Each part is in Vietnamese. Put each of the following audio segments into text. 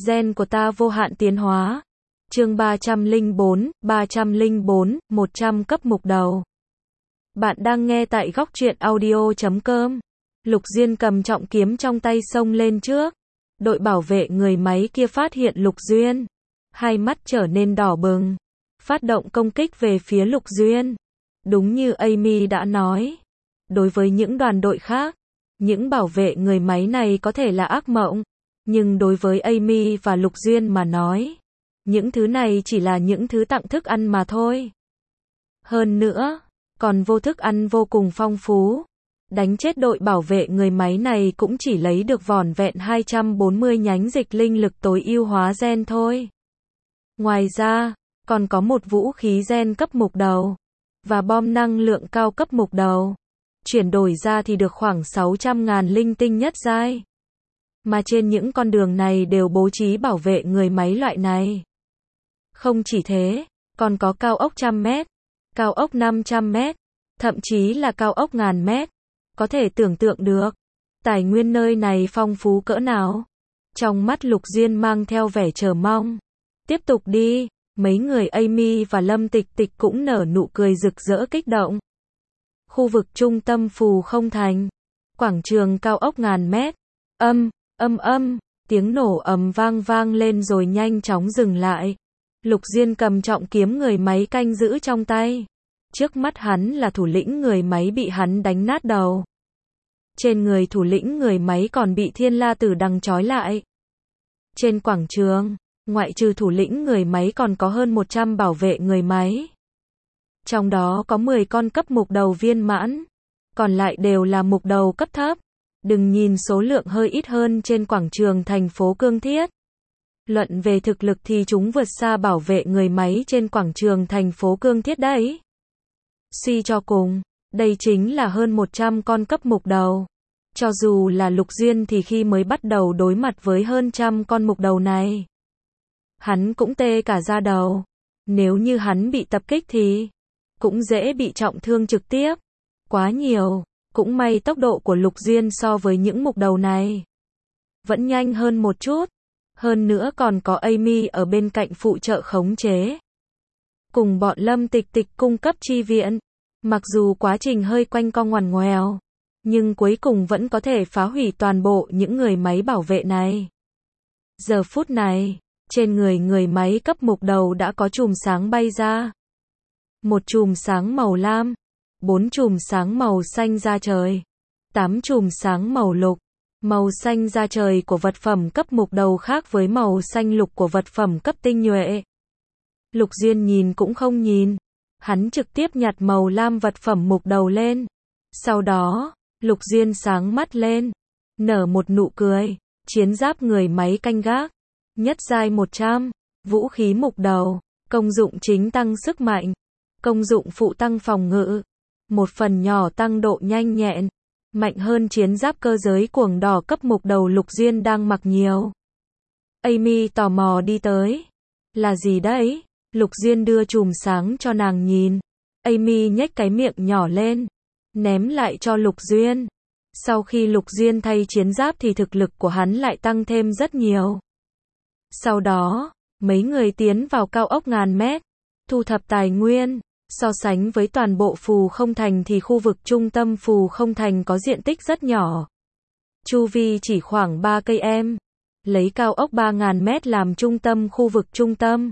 Gen của ta vô hạn tiến hóa. Chương 304, 100 cấp mục đầu. Bạn đang nghe tại góc truyện audio.com. Lục Diên cầm trọng kiếm trong tay xông lên trước. Đội bảo vệ người máy kia phát hiện Lục Duyên, hai mắt trở nên đỏ bừng, phát động công kích về phía Lục Duyên. Đúng như Amy đã nói, đối với những đoàn đội khác, những bảo vệ người máy này có thể là ác mộng, nhưng đối với Amy và Lục Duyên mà nói, những thứ này chỉ là những thứ tặng thức ăn mà thôi. Hơn nữa, còn vô thức ăn vô cùng phong phú. Đánh chết đội bảo vệ người máy này cũng chỉ lấy được vỏn vẹn 240 nhánh dịch linh lực tối ưu hóa gen thôi. Ngoài ra, còn có một vũ khí gen cấp mục đầu và bom năng lượng cao cấp mục đầu. Chuyển đổi ra thì được khoảng 600.000 linh tinh nhất giai. Mà trên những con đường này đều bố trí bảo vệ người máy loại này. Không chỉ thế, còn có cao ốc 100 mét, cao ốc 500 mét, thậm chí là cao ốc 1000 mét. Có thể tưởng tượng được, tài nguyên nơi này phong phú cỡ nào. Trong mắt Lục Duyên mang theo vẻ chờ mong. Tiếp tục đi, mấy người Amy và Lâm Tịch Tịch cũng nở nụ cười rực rỡ kích động. Khu vực trung tâm Phù Không Thành, quảng trường cao ốc 1000 mét, tiếng nổ ầm vang lên rồi nhanh chóng dừng lại. Lục Duyên cầm trọng kiếm người máy canh giữ trong tay. Trước mắt hắn là thủ lĩnh người máy bị hắn đánh nát đầu. Trên người thủ lĩnh người máy còn bị Thiên La Tử Đằng trói lại. Trên quảng trường, ngoại trừ thủ lĩnh người máy còn có hơn 100 bảo vệ người máy. Trong đó có 10 con cấp mục đầu viên mãn, còn lại đều là mục đầu cấp thấp. Đừng nhìn số lượng hơi ít hơn trên quảng trường thành phố Cương Thiết. Luận về thực lực thì chúng vượt xa bảo vệ người máy trên quảng trường thành phố Cương Thiết đấy. Suy cho cùng, đây chính là hơn 100 con cấp mục đầu. Cho dù là Lục Duyên thì khi mới bắt đầu đối mặt với hơn 100 con mục đầu này, hắn cũng tê cả da đầu. Nếu như hắn bị tập kích thì cũng dễ bị trọng thương trực tiếp. Quá nhiều, cũng may tốc độ của Lục Duyên so với những mục đầu này vẫn nhanh hơn một chút. Hơn nữa còn có Amy ở bên cạnh phụ trợ khống chế, cùng bọn Lâm Tịch Tịch cung cấp chi viện. Mặc dù quá trình hơi quanh co ngoằn ngoèo, nhưng cuối cùng vẫn có thể phá hủy toàn bộ những người máy bảo vệ này. Giờ phút này, trên người người máy cấp mục đầu đã có chùm sáng bay ra. Một chùm sáng màu lam, 4 chùm sáng màu xanh da trời, 8 chùm sáng màu lục. Màu xanh da trời của vật phẩm cấp mục đầu khác với màu xanh lục của vật phẩm cấp tinh nhuệ. Lục Duyên nhìn cũng không nhìn, hắn trực tiếp nhặt màu lam vật phẩm mục đầu lên. Sau đó, Lục Duyên sáng mắt lên, nở một nụ cười. Chiến giáp người máy canh gác, nhất giai 100, vũ khí mục đầu, công dụng chính tăng sức mạnh, công dụng phụ tăng phòng ngự, một phần nhỏ tăng độ nhanh nhẹn, mạnh hơn chiến giáp cơ giới cuồng đỏ cấp mục đầu Lục Duyên đang mặc nhiều. Amy tò mò đi tới. Là gì đấy? Lục Duyên đưa chùm sáng cho nàng nhìn. Amy nhếch cái miệng nhỏ lên, ném lại cho Lục Duyên. Sau khi Lục Duyên thay chiến giáp thì thực lực của hắn lại tăng thêm rất nhiều. Sau đó, mấy người tiến vào cao ốc 1000 mét, thu thập tài nguyên. So sánh với toàn bộ Phù Không Thành thì khu vực trung tâm Phù Không Thành có diện tích rất nhỏ. Chu vi chỉ khoảng 3 cây em. Lấy cao ốc 3000 mét làm trung tâm khu vực trung tâm.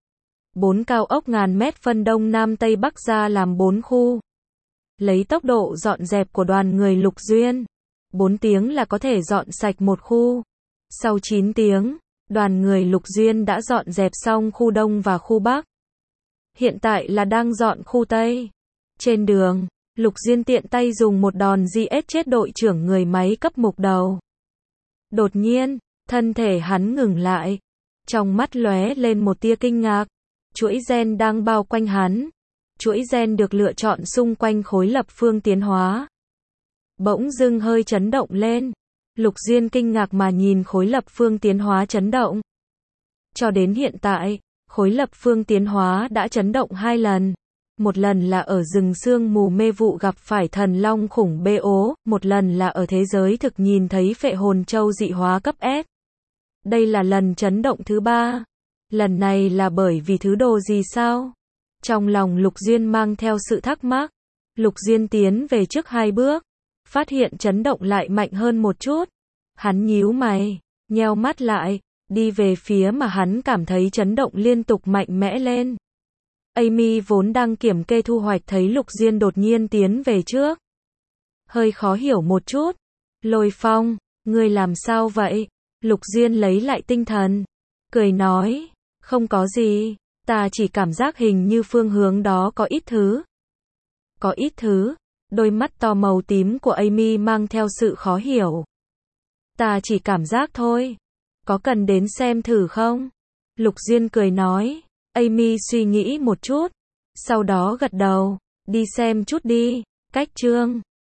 4 cao ốc 1000 mét phân đông nam tây bắc ra làm 4 khu. Lấy tốc độ dọn dẹp của đoàn người Lục Duyên, 4 tiếng là có thể dọn sạch một khu. Sau 9 tiếng, đoàn người Lục Duyên đã dọn dẹp xong khu đông và khu bắc. Hiện tại là đang dọn khu Tây. Trên đường, Lục Duyên tiện tay dùng một đòn GS chết đội trưởng người máy cấp mục đầu. Đột nhiên, thân thể hắn ngừng lại. Trong mắt lóe lên một tia kinh ngạc. Chuỗi gen đang bao quanh hắn. Chuỗi gen được lựa chọn xung quanh khối lập phương tiến hóa. Bỗng dưng hơi chấn động lên. Lục Duyên kinh ngạc mà nhìn khối lập phương tiến hóa chấn động. Cho đến hiện tại, khối lập phương tiến hóa đã chấn động 2 lần. Một lần là ở rừng sương mù mê vụ gặp phải thần long khủng BO, một lần là ở thế giới thực nhìn thấy phệ hồn châu dị hóa cấp S. Đây là lần chấn động thứ 3. Lần này là bởi vì thứ đồ gì sao? Trong lòng Lục Diên mang theo sự thắc mắc. Lục Diên tiến về trước 2 bước, phát hiện chấn động lại mạnh hơn một chút. Hắn nhíu mày, nheo mắt lại, đi về phía mà hắn cảm thấy chấn động liên tục mạnh mẽ lên. Amy vốn đang kiểm kê thu hoạch thấy Lục Diên đột nhiên tiến về trước. Hơi khó hiểu một chút. Lôi Phong, ngươi làm sao vậy? Lục Diên lấy lại tinh thần, cười nói, không có gì, ta chỉ cảm giác hình như phương hướng đó có ít thứ. Có ít thứ? Đôi mắt to màu tím của Amy mang theo sự khó hiểu. Ta chỉ cảm giác thôi. Có cần đến xem thử không? Lục Diên cười nói. Amy suy nghĩ một chút, sau đó gật đầu. Đi xem chút đi. Cách chương